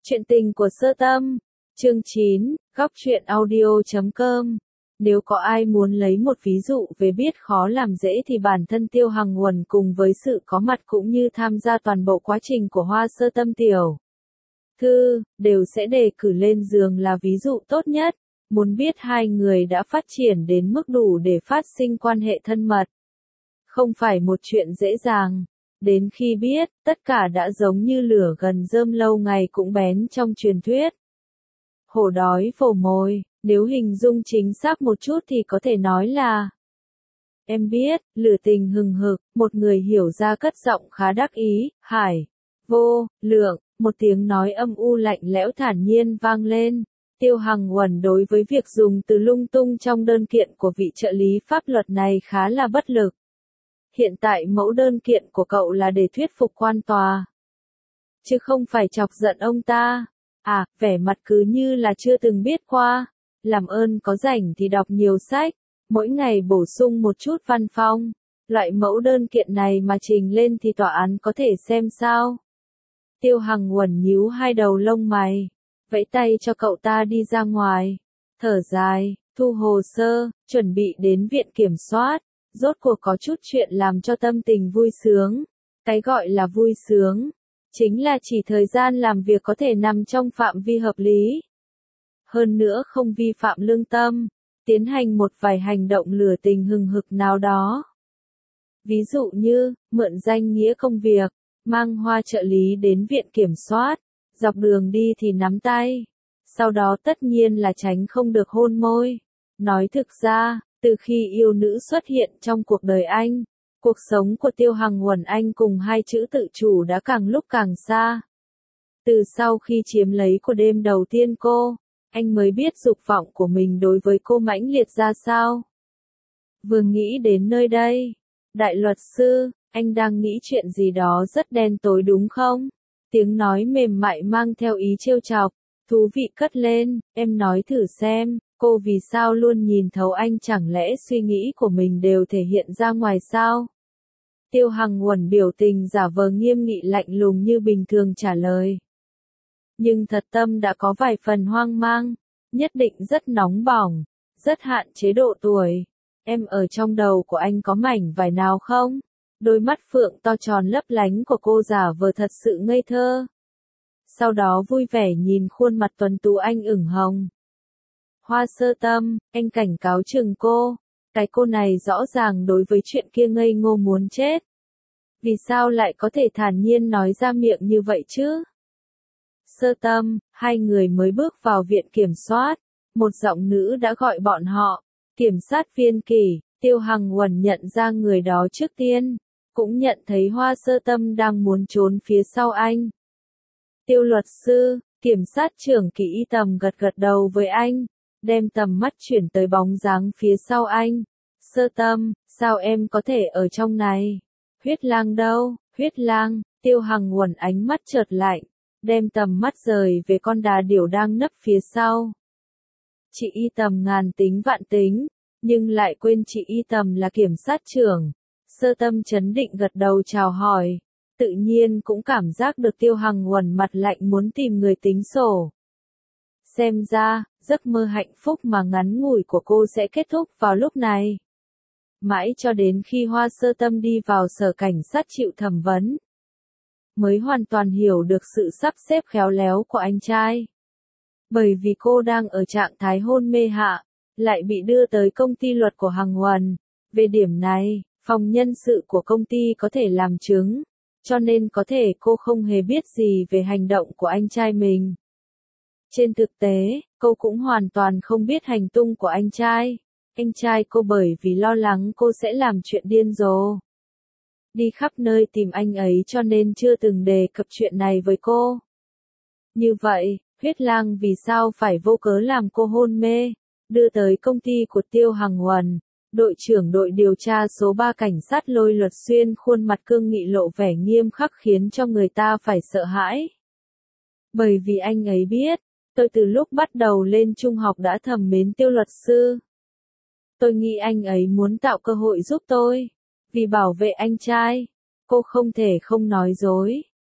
Chuyện tình của Sơ Tâm, chương 9, góc truyện audio.com. Nếu có ai muốn lấy một ví dụ về biết khó làm dễ thì bản thân Tiêu Hằng Uẩn cùng với sự có mặt cũng như tham gia toàn bộ quá trình của Hoa Sơ Tâm tiểu thư, đều sẽ đề cử lên giường là ví dụ tốt nhất. Muốn biết hai người đã phát triển đến mức đủ để phát sinh quan hệ thân mật. Không phải một chuyện dễ dàng. Đến khi biết, tất cả đã giống như lửa gần rơm lâu ngày cũng bén trong truyền thuyết. Hổ đói vồ mồi, nếu hình dung chính xác một chút thì có thể nói là: em biết, lửa tình hừng hực, một người hiểu ra cất giọng khá đắc ý, hải, vô, lượng, một tiếng nói âm u lạnh lẽo thản nhiên vang lên. Tiêu Hằng Uẩn đối với việc dùng từ lung tung trong đơn kiện của vị trợ lý pháp luật này khá là bất lực. Hiện tại mẫu đơn kiện của cậu là để thuyết phục quan tòa, chứ không phải chọc giận ông ta. À, vẻ mặt cứ như là chưa từng biết qua. Làm ơn có rảnh thì đọc nhiều sách, mỗi ngày bổ sung một chút văn phong. Loại mẫu đơn kiện này mà trình lên thì tòa án có thể xem sao? Tiêu Hằng Uẩn nhíu hai đầu lông mày, vẫy tay cho cậu ta đi ra ngoài. Thở dài, thu hồ sơ, chuẩn bị đến viện kiểm soát. Rốt cuộc có chút chuyện làm cho tâm tình vui sướng. Cái gọi là vui sướng, chính là chỉ thời gian làm việc có thể nằm trong phạm vi hợp lý. Hơn nữa không vi phạm lương tâm, tiến hành một vài hành động lửa tình hừng hực nào đó. Ví dụ như, mượn danh nghĩa công việc, mang Hoa trợ lý đến viện kiểm soát, dọc đường đi thì nắm tay. Sau đó tất nhiên là tránh không được hôn môi. Nói thực ra, từ khi yêu nữ xuất hiện trong cuộc đời anh, cuộc sống của Tiêu Hằng Uẩn anh cùng hai chữ tự chủ đã càng lúc càng xa. Từ sau khi chiếm lấy của đêm đầu tiên cô, anh mới biết dục vọng của mình đối với cô mãnh liệt ra sao. Vừa nghĩ đến nơi đây, đại luật sư, anh đang nghĩ chuyện gì đó rất đen tối đúng không? Tiếng nói mềm mại mang theo ý trêu chọc, thú vị cất lên, em nói thử xem. Cô vì sao luôn nhìn thấu anh, chẳng lẽ suy nghĩ của mình đều thể hiện ra ngoài sao? Tiêu Hằng Uẩn biểu tình giả vờ nghiêm nghị lạnh lùng như bình thường trả lời. Nhưng thật tâm đã có vài phần hoang mang, nhất định rất nóng bỏng, rất hạn chế độ tuổi. Em ở trong đầu của anh có mảnh vải nào không? Đôi mắt phượng to tròn lấp lánh của cô giả vờ thật sự ngây thơ. Sau đó vui vẻ nhìn khuôn mặt tuấn tú anh ửng hồng. Hoa Sơ Tâm, anh cảnh cáo chừng cô, cái cô này rõ ràng đối với chuyện kia ngây ngô muốn chết. Vì sao lại có thể thản nhiên nói ra miệng như vậy chứ? Sơ Tâm, hai người mới bước vào viện kiểm soát, một giọng nữ đã gọi bọn họ. Kiểm sát viên Kỳ. Tiêu Hằng Uẩn nhận ra người đó trước tiên, cũng nhận thấy Hoa Sơ Tâm đang muốn trốn phía sau anh. Tiêu luật sư, kiểm sát trưởng Kỳ Y Tầm gật gật đầu với anh, đem tầm mắt chuyển tới bóng dáng phía sau anh. Sơ Tâm, sao em có thể ở trong này? Huyết lang đâu? Huyết lang. Tiêu Hằng Uẩn ánh mắt chợt lạnh, đem tầm mắt rời về con đà điểu đang nấp phía sau. Chị Y Tầm ngàn tính vạn tính, nhưng lại quên chị Y Tầm là kiểm sát trưởng. Sơ Tâm trấn định gật đầu chào hỏi, tự nhiên cũng cảm giác được Tiêu Hằng Uẩn mặt lạnh muốn tìm người tính sổ. Xem ra, giấc mơ hạnh phúc mà ngắn ngủi của cô sẽ kết thúc vào lúc này. Mãi cho đến khi Hoa Sơ Tâm đi vào sở cảnh sát chịu thẩm vấn, mới hoàn toàn hiểu được sự sắp xếp khéo léo của anh trai. Bởi vì cô đang ở trạng thái hôn mê hạ, lại bị đưa tới công ty luật của Hằng Uẩn. Về điểm này, phòng nhân sự của công ty có thể làm chứng, cho nên có thể cô không hề biết gì về hành động của anh trai mình. Trên thực tế, cô cũng hoàn toàn không biết hành tung của anh trai. Anh trai cô bởi vì lo lắng cô sẽ làm chuyện điên rồ, đi khắp nơi tìm anh ấy cho nên chưa từng đề cập chuyện này với cô. Như vậy, Huyết lang vì sao phải vô cớ làm cô hôn mê, đưa tới công ty của Tiêu Hằng Uẩn. Đội trưởng đội điều tra số 3 cảnh sát Lôi Luật Xuyên khuôn mặt cương nghị lộ vẻ nghiêm khắc khiến cho người ta phải sợ hãi. Bởi vì anh ấy biết, tôi từ lúc bắt đầu lên trung học đã thầm mến Tiêu luật sư. Tôi nghĩ anh ấy muốn tạo cơ hội giúp tôi. Vì bảo vệ anh trai, cô không thể không nói dối.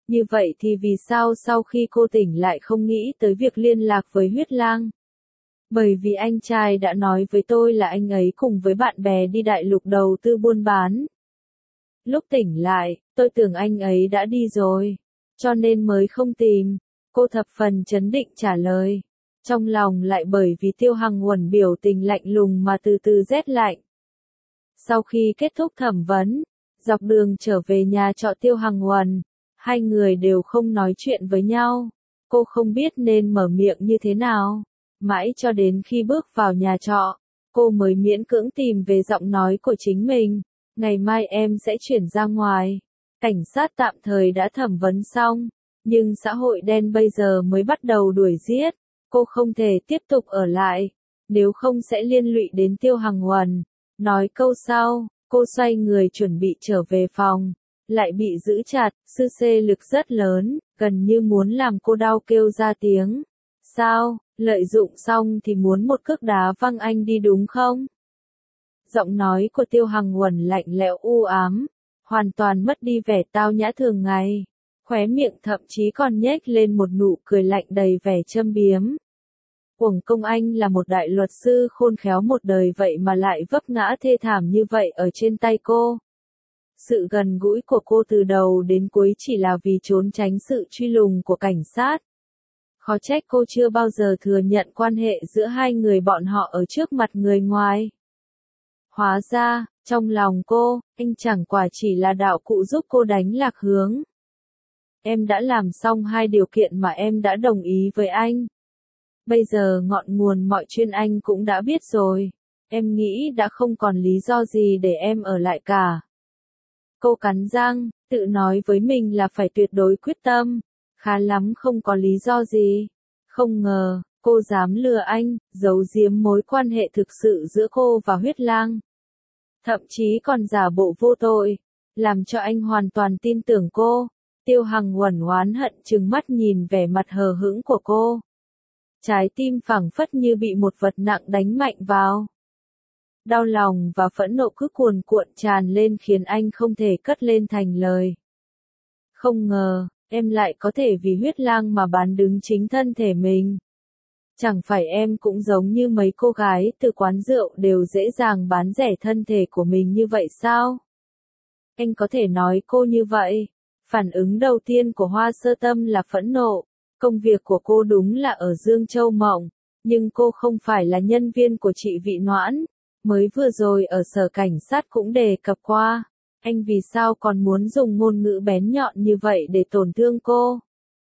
Như vậy thì vì sao sau khi cô tỉnh lại không nghĩ tới việc liên lạc với Huyết Lang? Bởi vì anh trai đã nói với tôi là anh ấy cùng với bạn bè đi đại lục đầu tư buôn bán. Lúc tỉnh lại, tôi tưởng anh ấy đã đi rồi, cho nên mới không tìm. Cô thập phần trấn định trả lời. Trong lòng lại bởi vì Tiêu Hằng Uẩn biểu tình lạnh lùng mà từ từ rét lạnh. Sau khi kết thúc thẩm vấn, dọc đường trở về nhà trọ Tiêu Hằng Uẩn, hai người đều không nói chuyện với nhau. Cô không biết nên mở miệng như thế nào. Mãi cho đến khi bước vào nhà trọ, cô mới miễn cưỡng tìm về giọng nói của chính mình. Ngày mai em sẽ chuyển ra ngoài. Cảnh sát tạm thời đã thẩm vấn xong, nhưng xã hội đen bây giờ mới bắt đầu đuổi giết. Cô không thể tiếp tục ở lại, nếu không sẽ liên lụy đến Tiêu Hằng Uẩn. Nói câu sau, cô xoay người chuẩn bị trở về phòng, lại bị giữ chặt, sư xê lực rất lớn, gần như muốn làm cô đau kêu ra tiếng. Sao, lợi dụng xong thì muốn một cước đá văng anh đi đúng không? Giọng nói của Tiêu Hằng Uẩn lạnh lẽo u ám, hoàn toàn mất đi vẻ tao nhã thường ngày. Khóe miệng thậm chí còn nhếch lên một nụ cười lạnh đầy vẻ châm biếm. Uổng công anh là một đại luật sư khôn khéo một đời vậy mà lại vấp ngã thê thảm như vậy ở trên tay cô. Sự gần gũi của cô từ đầu đến cuối chỉ là vì trốn tránh sự truy lùng của cảnh sát. Khó trách cô chưa bao giờ thừa nhận quan hệ giữa hai người bọn họ ở trước mặt người ngoài. Hóa ra, trong lòng cô, anh chẳng qua chỉ là đạo cụ giúp cô đánh lạc hướng. Em đã làm xong hai điều kiện mà em đã đồng ý với anh. Bây giờ ngọn nguồn mọi chuyện anh cũng đã biết rồi. Em nghĩ đã không còn lý do gì để em ở lại cả. Cô cắn răng, tự nói với mình là phải tuyệt đối quyết tâm. Khá lắm không có lý do gì. Không ngờ, cô dám lừa anh, giấu giếm mối quan hệ thực sự giữa cô và Huyết Lang. Thậm chí còn giả bộ vô tội, làm cho anh hoàn toàn tin tưởng cô. Tiêu Hằng Uẩn oán hận trừng mắt nhìn vẻ mặt hờ hững của cô. Trái tim phảng phất như bị một vật nặng đánh mạnh vào. Đau lòng và phẫn nộ cứ cuồn cuộn tràn lên khiến anh không thể cất lên thành lời. Không ngờ, em lại có thể vì Huyết Lang mà bán đứng chính thân thể mình. Chẳng phải em cũng giống như mấy cô gái từ quán rượu đều dễ dàng bán rẻ thân thể của mình như vậy sao? Anh có thể nói cô như vậy. Phản ứng đầu tiên của Hoa Sơ Tâm là phẫn nộ. Công việc của cô đúng là ở Dương Châu Mộng, nhưng cô không phải là nhân viên của chị Vị Noãn. Mới vừa rồi ở sở cảnh sát cũng đề cập qua. Anh vì sao còn muốn dùng ngôn ngữ bén nhọn như vậy để tổn thương cô?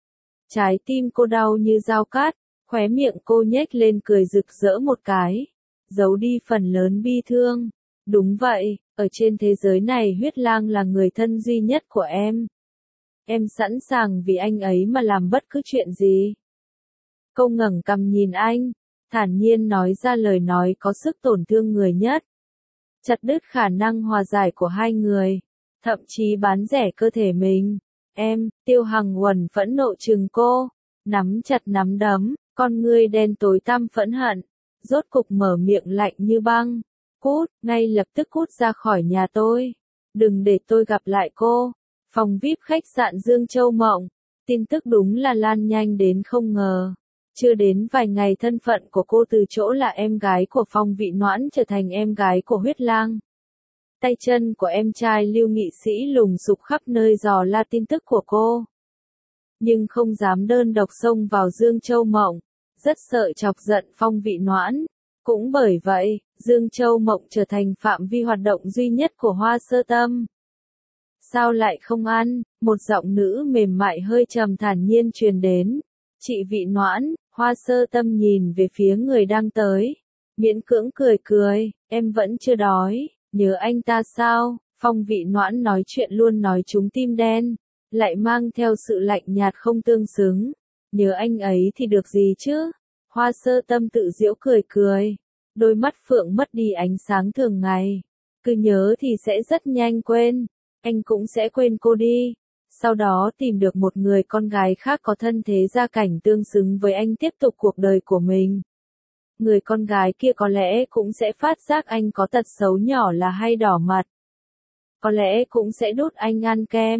Trái tim cô đau như dao cát, khóe miệng cô nhếch lên cười rực rỡ một cái, giấu đi phần lớn bi thương. Đúng vậy, ở trên thế giới này Huyết Lang là người thân duy nhất của em. Em sẵn sàng vì anh ấy mà làm bất cứ chuyện gì. Cô ngẩng cằm nhìn anh, thản nhiên nói ra lời nói có sức tổn thương người nhất. Chặt đứt khả năng hòa giải của hai người, thậm chí bán rẻ cơ thể mình. Em, Tiêu Hằng Uẩn phẫn nộ trừng cô, nắm chặt nắm đấm, con ngươi đen tối tăm phẫn hận, rốt cục mở miệng lạnh như băng. Cút, ngay lập tức cút ra khỏi nhà tôi. Đừng để tôi gặp lại cô. Phòng VIP khách sạn Dương Châu Mộng. Tin tức đúng là lan nhanh đến không ngờ. Chưa đến vài ngày thân phận của cô từ chỗ là em gái của Phong Vị Noãn trở thành em gái của Huyết Lang. Tay chân của em trai Lưu Nghị Sĩ lùng sục khắp nơi dò la tin tức của cô. Nhưng không dám đơn độc xông vào Dương Châu Mộng, rất sợ chọc giận Phong Vị Noãn. Cũng bởi vậy, Dương Châu Mộng trở thành phạm vi hoạt động duy nhất của Hoa Sơ Tâm. Sao lại không ăn? Một giọng nữ mềm mại hơi trầm thản nhiên truyền đến. Chị Vị Noãn, Hoa Sơ Tâm nhìn về phía người đang tới. Miễn cưỡng cười cười, em vẫn chưa đói, nhớ anh ta sao? Phong Vị Noãn nói chuyện luôn nói trúng tim đen, lại mang theo sự lạnh nhạt không tương xứng. Nhớ anh ấy thì được gì chứ? Hoa Sơ Tâm tự giễu cười cười, đôi mắt phượng mất đi ánh sáng thường ngày. Cứ nhớ thì sẽ rất nhanh quên, anh cũng sẽ quên cô đi. Sau đó tìm được một người con gái khác có thân thế gia cảnh tương xứng với anh tiếp tục cuộc đời của mình. Người con gái kia có lẽ cũng sẽ phát giác anh có tật xấu nhỏ là hay đỏ mặt. Có lẽ cũng sẽ đút anh ăn kem.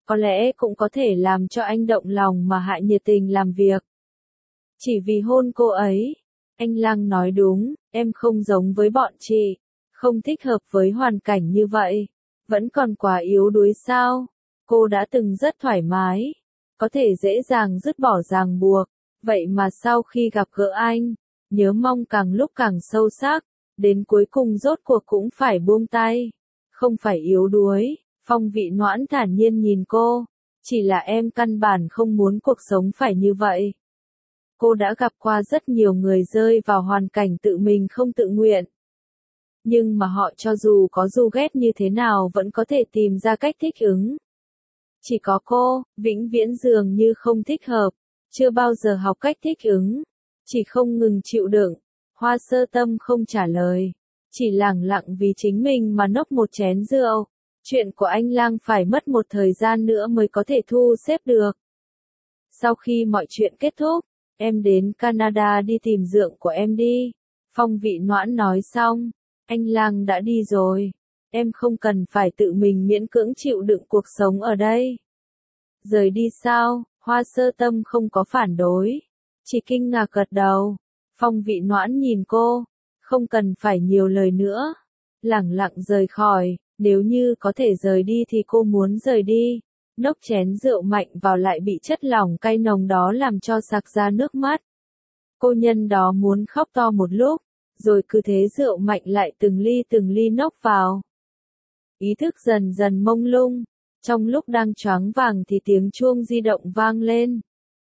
có lẽ cũng có thể làm cho anh động lòng mà Hạ nhiệt tình làm việc. Chỉ vì hôn cô ấy. Anh Lăng nói đúng, em không giống với bọn chị, không thích hợp với hoàn cảnh như vậy. Vẫn còn quá yếu đuối sao? Cô đã từng rất thoải mái, có thể dễ dàng dứt bỏ ràng buộc. Vậy mà sau khi gặp gỡ anh, nhớ mong càng lúc càng sâu sắc, đến cuối cùng rốt cuộc cũng phải buông tay. Không phải yếu đuối, Phong Vị Noãn thản nhiên nhìn cô. Chỉ là em căn bản không muốn cuộc sống phải như vậy. Cô đã gặp qua rất nhiều người rơi vào hoàn cảnh tự mình không tự nguyện. Nhưng mà họ cho dù có ru ghét như thế nào vẫn có thể tìm ra cách thích ứng. Chỉ có cô, vĩnh viễn dường như không thích hợp, chưa bao giờ học cách thích ứng, chỉ không ngừng chịu đựng. Hoa Sơ Tâm không trả lời, chỉ lẳng lặng vì chính mình mà nốc một chén rượu. Chuyện của anh Lang phải mất một thời gian nữa mới có thể thu xếp được. Sau khi mọi chuyện kết thúc, em đến Canada đi tìm dượng của em đi. Phong Vị Noãn nói xong, anh Lang đã đi rồi. Em không cần phải tự mình miễn cưỡng chịu đựng cuộc sống ở đây. Rời đi sao? Hoa Sơ Tâm không có phản đối, chỉ kinh ngạc gật đầu. Phong Vị Noãn nhìn cô, không cần phải nhiều lời nữa. Lẳng lặng rời khỏi, nếu như có thể rời đi thì cô muốn rời đi. Nốc chén rượu mạnh vào lại bị chất lỏng cay nồng đó làm cho sặc ra nước mắt. Cô nhân đó muốn khóc to một lúc, rồi cứ thế rượu mạnh lại từng ly nốc vào. Ý thức dần dần mông lung, trong lúc đang choáng váng thì tiếng chuông di động vang lên.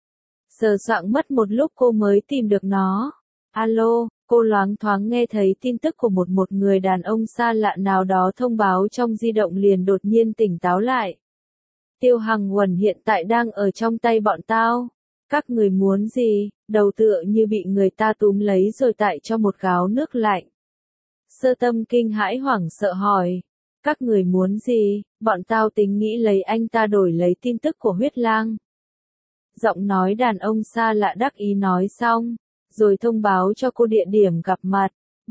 Sờ soạng mất một lúc cô mới tìm được nó. Alo, cô loáng thoáng nghe thấy tin tức của một người đàn ông xa lạ nào đó thông báo trong di động liền đột nhiên tỉnh táo lại. Tiêu Hằng Uẩn hiện tại đang ở trong tay bọn tao. Các người muốn gì? Đầu tựa như bị người ta túm lấy rồi tải cho một gáo nước lạnh. Sơ Tâm kinh hãi hoảng sợ hỏi. Các người muốn gì? Bọn tao tính nghĩ lấy anh ta đổi lấy tin tức của Huyết Lang. Giọng nói đàn ông xa lạ đắc ý nói xong, rồi thông báo cho cô địa điểm gặp mặt.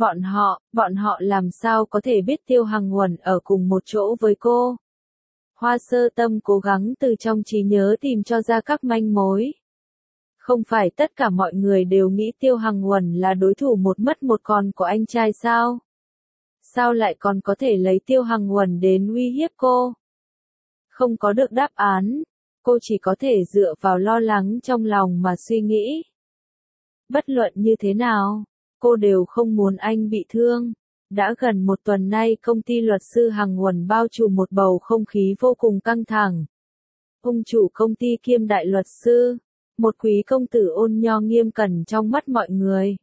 Bọn họ làm sao có thể biết Tiêu Hằng Uẩn ở cùng một chỗ với cô? Hoa Sơ Tâm cố gắng từ trong trí nhớ tìm cho ra các manh mối. Không phải tất cả mọi người đều nghĩ Tiêu Hằng Uẩn là đối thủ một mất một còn của anh trai sao? Sao lại còn có thể lấy Tiêu Hằng Uẩn đến uy hiếp cô? Không có được đáp án, cô chỉ có thể dựa vào lo lắng trong lòng mà suy nghĩ. Bất luận như thế nào, cô đều không muốn anh bị thương. Đã gần một tuần nay công ty luật sư Hằng Uẩn bao trùm một bầu không khí vô cùng căng thẳng. Ông chủ công ty kiêm đại luật sư, một quý công tử ôn nho nghiêm cẩn trong mắt mọi người.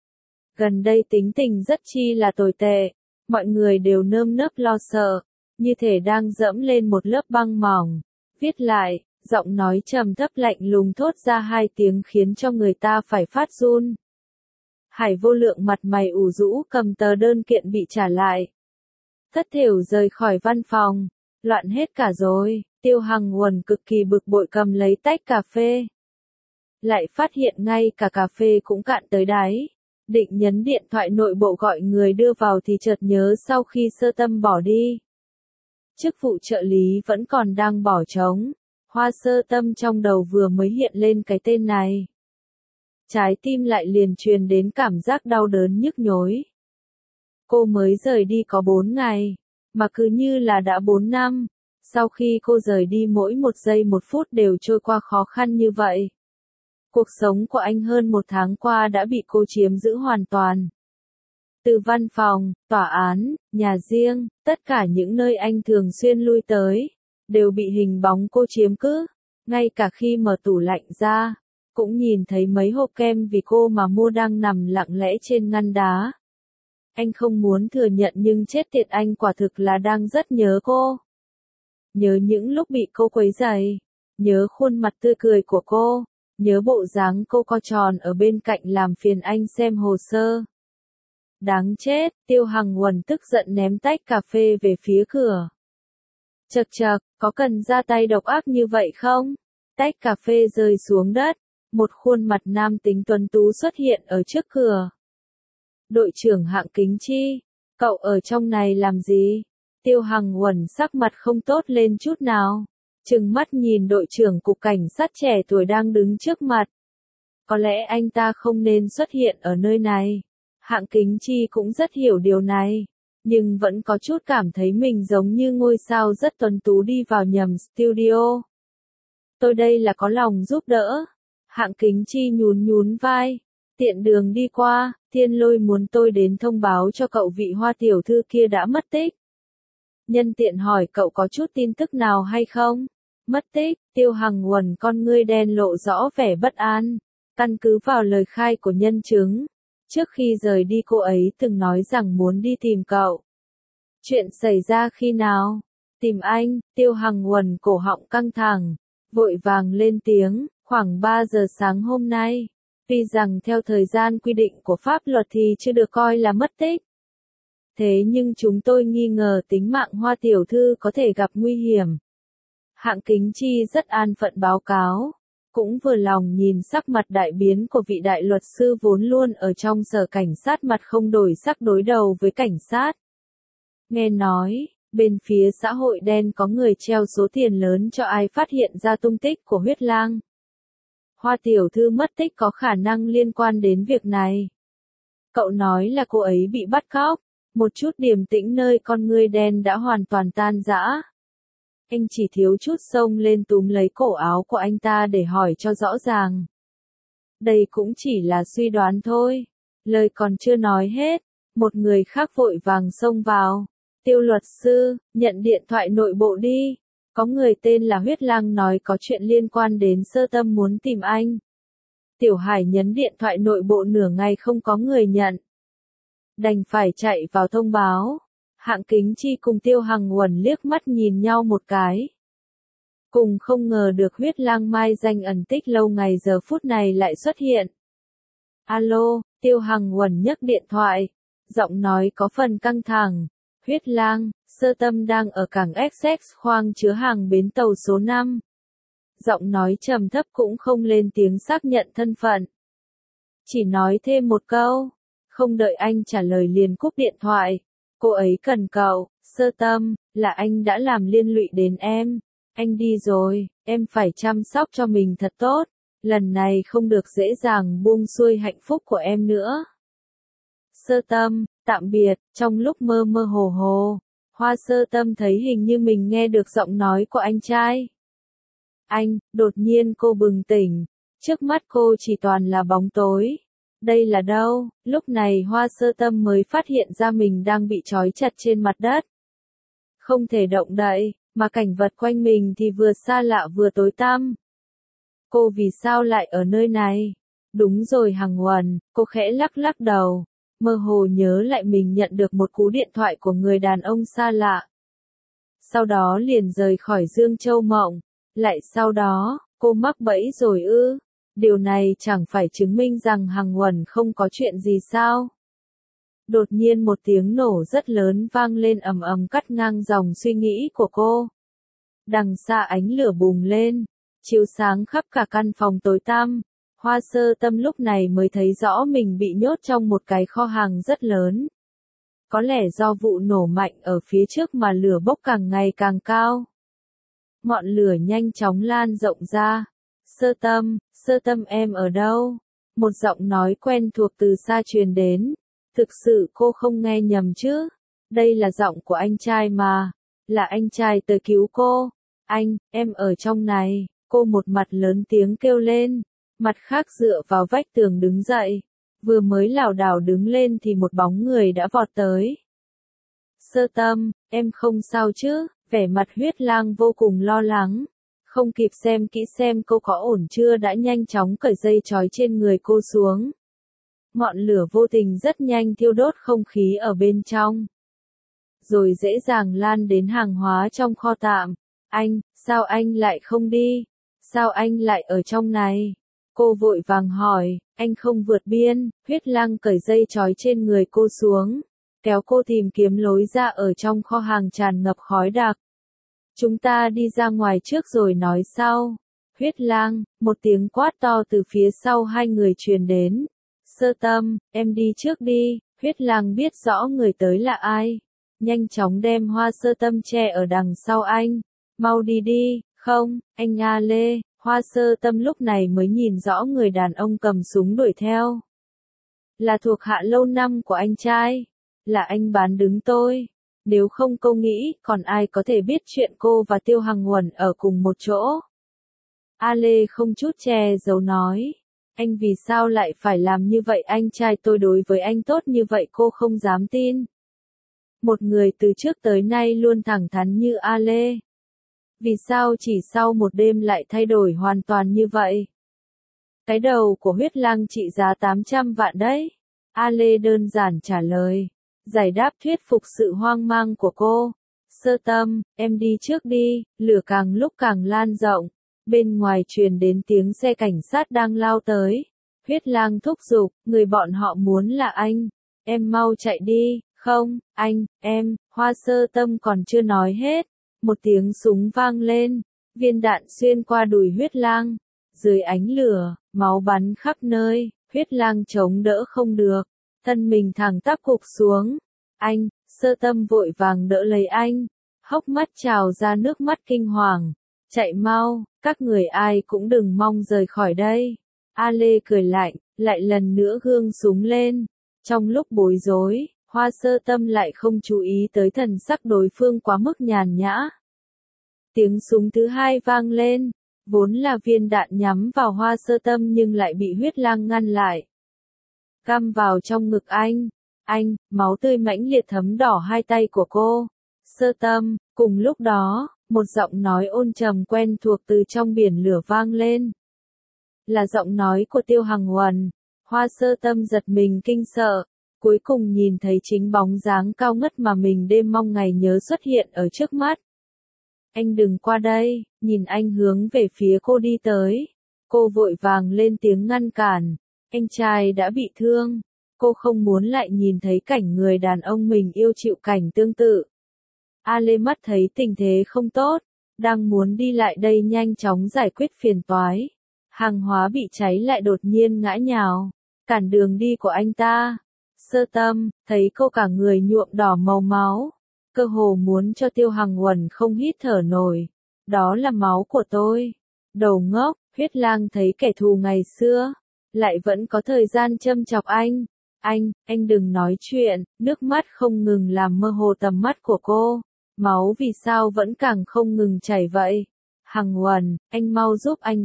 Gần đây tính tình rất chi là tồi tệ, mọi người đều nơm nớp lo sợ, như thể đang dẫm lên một lớp băng mỏng. Viết lại, giọng nói trầm thấp lạnh lùng thốt ra hai tiếng khiến cho người ta phải phát run. Hải Vô Lượng mặt mày ủ rũ cầm tờ đơn kiện bị trả lại. Thất thểu rời khỏi văn phòng, loạn hết cả rồi. Tiêu Hằng Uẩn cực kỳ bực bội cầm lấy tách cà phê. Lại phát hiện ngay cả cà phê cũng cạn tới đáy. Định nhấn điện thoại nội bộ gọi người đưa vào thì chợt nhớ sau khi Sơ Tâm bỏ đi. Chức vụ trợ lý vẫn còn đang bỏ trống. Hoa Sơ Tâm trong đầu vừa mới hiện lên cái tên này. Trái tim lại liền truyền đến cảm giác đau đớn nhức nhối. Cô mới rời đi có 4 ngày, mà cứ như là đã 4 năm. Sau khi cô rời đi mỗi một giây một phút đều trôi qua khó khăn như vậy. Cuộc sống của anh hơn một tháng qua đã bị cô chiếm giữ hoàn toàn. Từ văn phòng, tòa án, nhà riêng, tất cả những nơi anh thường xuyên lui tới, đều bị hình bóng cô chiếm cứ. Ngay cả khi mở tủ lạnh ra, cũng nhìn thấy mấy hộp kem vì cô mà mua đang nằm lặng lẽ trên ngăn đá. Anh không muốn thừa nhận nhưng chết tiệt anh quả thực là đang rất nhớ cô. Nhớ những lúc bị cô quấy rầy, nhớ khuôn mặt tươi cười của cô, nhớ bộ dáng cô co tròn ở bên cạnh làm phiền anh xem hồ sơ. Đáng chết, Tiêu Hằng Uẩn tức giận ném tách cà phê về phía cửa. Chậc chậc, có cần ra tay độc ác như vậy không? Tách cà phê rơi xuống đất, một khuôn mặt nam tính tuấn tú xuất hiện ở trước cửa. Đội trưởng Hạng Kính Chi, cậu ở trong này làm gì? Tiêu Hằng Uẩn sắc mặt không tốt lên chút nào. trừng mắt nhìn đội trưởng cục cảnh sát trẻ tuổi đang đứng trước mặt. Có lẽ anh ta không nên xuất hiện ở nơi này. Hạng Kính Chi cũng rất hiểu điều này, nhưng vẫn có chút cảm thấy mình giống như ngôi sao rất tuấn tú đi vào nhầm studio. Tôi đây là có lòng giúp đỡ. Hạng Kính Chi nhún nhún vai. Tiện đường đi qua, Thiên Lôi muốn tôi đến thông báo cho cậu vị Hoa tiểu thư kia đã mất tích. Nhân tiện hỏi cậu có chút tin tức nào hay không? Mất tích, Tiêu Hằng Uẩn con ngươi đen lộ rõ vẻ bất an. Căn cứ vào lời khai của nhân chứng, trước khi rời đi cô ấy từng nói rằng muốn đi tìm cậu. Chuyện xảy ra khi nào? Tìm anh, Tiêu Hằng Uẩn cổ họng căng thẳng, vội vàng lên tiếng, khoảng 3 giờ sáng hôm nay. Tuy rằng theo thời gian quy định của pháp luật thì chưa được coi là mất tích. Thế nhưng chúng tôi nghi ngờ tính mạng Hoa tiểu thư có thể gặp nguy hiểm. Hạng Kính Chi rất an phận báo cáo, cũng vừa lòng nhìn sắc mặt đại biến của vị đại luật sư vốn luôn ở trong sở cảnh sát mặt không đổi sắc đối đầu với cảnh sát. Nghe nói, bên phía xã hội đen có người treo số tiền lớn cho ai phát hiện ra tung tích của Huyết Lang. Hoa tiểu thư mất tích có khả năng liên quan đến việc này. Cậu nói là cô ấy bị bắt cóc, một chút điềm tĩnh nơi con ngươi đen đã hoàn toàn tan rã. Anh chỉ thiếu chút xông lên túm lấy cổ áo của anh ta để hỏi cho rõ ràng. Đây cũng chỉ là suy đoán thôi. Lời còn chưa nói hết, một người khác vội vàng xông vào. Tiêu luật sư, nhận điện thoại nội bộ đi. Có người tên là Huyết Lang nói có chuyện liên quan đến Sơ Tâm muốn tìm anh. Tiểu Hải nhấn điện thoại nội bộ nửa ngày không có người nhận. Đành phải chạy vào thông báo. Hạng Kính Chi cùng Tiêu Hằng Uẩn liếc mắt nhìn nhau một cái. Cùng không ngờ được Huyết Lang mai danh ẩn tích lâu ngày giờ phút này lại xuất hiện. Alo, Tiêu Hằng Uẩn nhấc điện thoại. Giọng nói có phần căng thẳng. Huyết Lang, Sơ Tâm đang ở cảng Essex khoang chứa hàng bến tàu số 5. Giọng nói trầm thấp cũng không lên tiếng xác nhận thân phận. Chỉ nói thêm một câu. Không đợi anh trả lời liền cúp điện thoại. Cô ấy cần cậu, Sơ Tâm, là anh đã làm liên lụy đến em. Anh đi rồi, em phải chăm sóc cho mình thật tốt. Lần này không được dễ dàng buông xuôi hạnh phúc của em nữa. Sơ Tâm, tạm biệt. Trong lúc mơ mơ hồ hồ, Hoa Sơ Tâm thấy hình như mình nghe được giọng nói của anh trai. Anh, đột nhiên cô bừng tỉnh. Trước mắt cô chỉ toàn là bóng tối. Đây là đâu? Lúc này Hoa Sơ Tâm mới phát hiện ra mình đang bị trói chặt trên mặt đất. Không thể động đậy, mà cảnh vật quanh mình thì vừa xa lạ vừa tối tăm. Cô vì sao lại ở nơi này? Đúng rồi Hằng Uẩn, cô khẽ lắc lắc đầu, mơ hồ nhớ lại mình nhận được một cú điện thoại của người đàn ông xa lạ. Sau đó liền rời khỏi Dương Châu Mộng, lại sau đó, cô mắc bẫy rồi ư? Điều này chẳng phải chứng minh rằng Hằng Uẩn không có chuyện gì sao? Đột nhiên một tiếng nổ rất lớn vang lên ầm ầm cắt ngang dòng suy nghĩ của cô. Đằng xa ánh lửa bùng lên, chiếu sáng khắp cả căn phòng tối tăm. Hoa Sơ Tâm lúc này mới thấy rõ mình bị nhốt trong một cái kho hàng rất lớn. Có lẽ do vụ nổ mạnh ở phía trước mà lửa bốc càng ngày càng cao. Ngọn lửa nhanh chóng lan rộng ra. Sơ Tâm em ở đâu? Một giọng nói quen thuộc từ xa truyền đến. Thực sự cô không nghe nhầm chứ? Đây là giọng của anh trai mà. Là anh trai tới cứu cô. Anh, em ở trong này. Cô một mặt lớn tiếng kêu lên. Mặt khác dựa vào vách tường đứng dậy. Vừa mới lảo đảo đứng lên thì một bóng người đã vọt tới. Sơ Tâm, em không sao chứ? Vẻ mặt Huyết Lang vô cùng lo lắng. Không kịp xem kỹ xem cô có ổn chưa đã nhanh chóng cởi dây trói trên người cô xuống. Ngọn lửa vô tình rất nhanh thiêu đốt không khí ở bên trong. Rồi dễ dàng lan đến hàng hóa trong kho tạm. Anh, sao anh lại không đi? Sao anh lại ở trong này? Cô vội vàng hỏi, anh không vượt biên. Huyết Lang cởi dây trói trên người cô xuống. Kéo cô tìm kiếm lối ra ở trong kho hàng tràn ngập khói đặc. Chúng ta đi ra ngoài trước rồi nói sau. Huyết Lang, một tiếng quát to từ phía sau hai người truyền đến. Sơ Tâm, em đi trước đi. Huyết Lang biết rõ người tới là ai. Nhanh chóng đem Hoa Sơ Tâm che ở đằng sau anh. Mau đi đi, Không, anh A Lê, Hoa Sơ Tâm lúc này mới nhìn rõ người đàn ông cầm súng đuổi theo. Là thuộc hạ lâu năm của anh trai. Là anh bán đứng tôi. Nếu không cô nghĩ, còn ai có thể biết chuyện cô và Tiêu Hằng Uẩn ở cùng một chỗ. A Lê không chút che giấu nói. Anh vì sao lại phải làm như vậy, anh trai tôi đối với anh tốt như vậy cô không dám tin. Một người từ trước tới nay luôn thẳng thắn như A Lê. Vì sao chỉ sau một đêm lại thay đổi hoàn toàn như vậy? Cái đầu của huyết lang trị giá 800 vạn đấy. A Lê đơn giản trả lời. Giải đáp thuyết phục sự hoang mang của cô. Sơ Tâm, em đi trước đi, lửa càng lúc càng lan rộng. Bên ngoài truyền đến tiếng xe cảnh sát đang lao tới. Huyết lang thúc giục, người bọn họ muốn là anh. Em mau chạy đi, không, anh, em, Hoa Sơ Tâm còn chưa nói hết. Một tiếng súng vang lên, viên đạn xuyên qua đùi huyết lang. Dưới ánh lửa, máu bắn khắp nơi, huyết lang chống đỡ không được. Thân mình thẳng tắp gục xuống. Anh, Sơ Tâm vội vàng đỡ lấy anh. Hốc mắt trào ra nước mắt kinh hoàng. Chạy mau, các người ai cũng đừng mong rời khỏi đây. A Lê cười lạnh, lại lần nữa gương súng lên. Trong lúc bối rối, Hoa Sơ Tâm lại không chú ý tới thần sắc đối phương quá mức nhàn nhã. Tiếng súng thứ hai vang lên, vốn là viên đạn nhắm vào Hoa Sơ Tâm nhưng lại bị huyết lang ngăn lại. Găm vào trong ngực anh, máu tươi mãnh liệt thấm đỏ hai tay của cô. Sơ Tâm, cùng lúc đó, một giọng nói ôn trầm quen thuộc từ trong biển lửa vang lên. Là giọng nói của Tiêu Hằng Uẩn. Hoa Sơ Tâm giật mình kinh sợ, cuối cùng nhìn thấy chính bóng dáng cao ngất mà mình đêm mong ngày nhớ xuất hiện ở trước mắt. Anh đừng qua đây, nhìn anh hướng về phía cô đi tới. Cô vội vàng lên tiếng ngăn cản. Anh trai đã bị thương. Cô không muốn lại nhìn thấy cảnh người đàn ông mình yêu chịu cảnh tương tự. A Lê mắt thấy tình thế không tốt, đang muốn đi lại đây nhanh chóng giải quyết phiền toái. Hàng hóa bị cháy lại đột nhiên ngã nhào, cản đường đi của anh ta. Sơ Tâm, thấy cô cả người nhuộm đỏ màu máu, cơ hồ muốn cho Tiêu Hằng Uẩn không hít thở nổi. Đó là máu của tôi. Đầu ngốc, huyết lang thấy kẻ thù ngày xưa, lại vẫn có thời gian châm chọc anh. Anh đừng nói chuyện, nước mắt không ngừng làm mơ hồ tầm mắt của cô. Máu vì sao vẫn càng không ngừng chảy vậy? Hằng Uẩn, anh mau giúp anh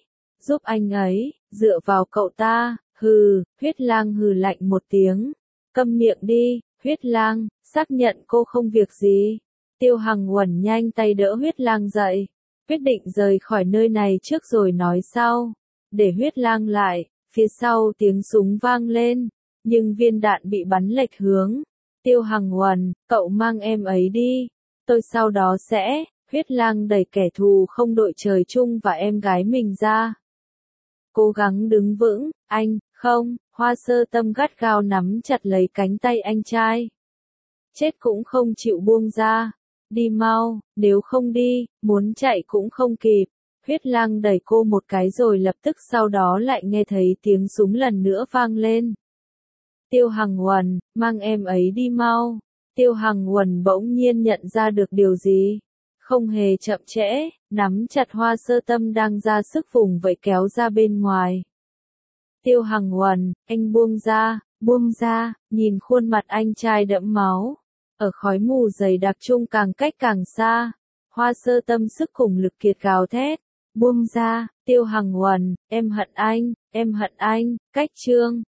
ấy, dựa vào cậu ta. Hừ, huyết lang hừ lạnh một tiếng. Câm miệng đi, huyết lang, xác nhận cô không việc gì. Tiêu Hằng Uẩn nhanh tay đỡ huyết lang dậy. Quyết định rời khỏi nơi này trước rồi nói sau. Để huyết lang lại, phía sau tiếng súng vang lên. Nhưng viên đạn bị bắn lệch hướng. Tiêu Hằng Uẩn, cậu mang em ấy đi. Tôi sau đó sẽ, huyết lang đẩy kẻ thù không đội trời chung và em gái mình ra. Cố gắng đứng vững, anh, không, Hoa Sơ Tâm gắt gao nắm chặt lấy cánh tay anh trai. Chết cũng không chịu buông ra. Đi mau, nếu không đi, muốn chạy cũng không kịp. Huyết lang đẩy cô một cái rồi lập tức sau đó lại nghe thấy tiếng súng lần nữa vang lên. Tiêu Hằng Uẩn, mang em ấy đi mau. Tiêu Hằng Uẩn bỗng nhiên nhận ra được điều gì. Không hề chậm trễ, nắm chặt Hoa Sơ Tâm đang ra sức vùng vẫy kéo ra bên ngoài. Tiêu Hằng Uẩn, anh buông ra, nhìn khuôn mặt anh trai đẫm máu. Ở khói mù dày đặc chung càng cách càng xa. Hoa Sơ Tâm sức cùng lực kiệt gào thét. Buông ra, Tiêu Hằng Uẩn, em hận anh, cách chương.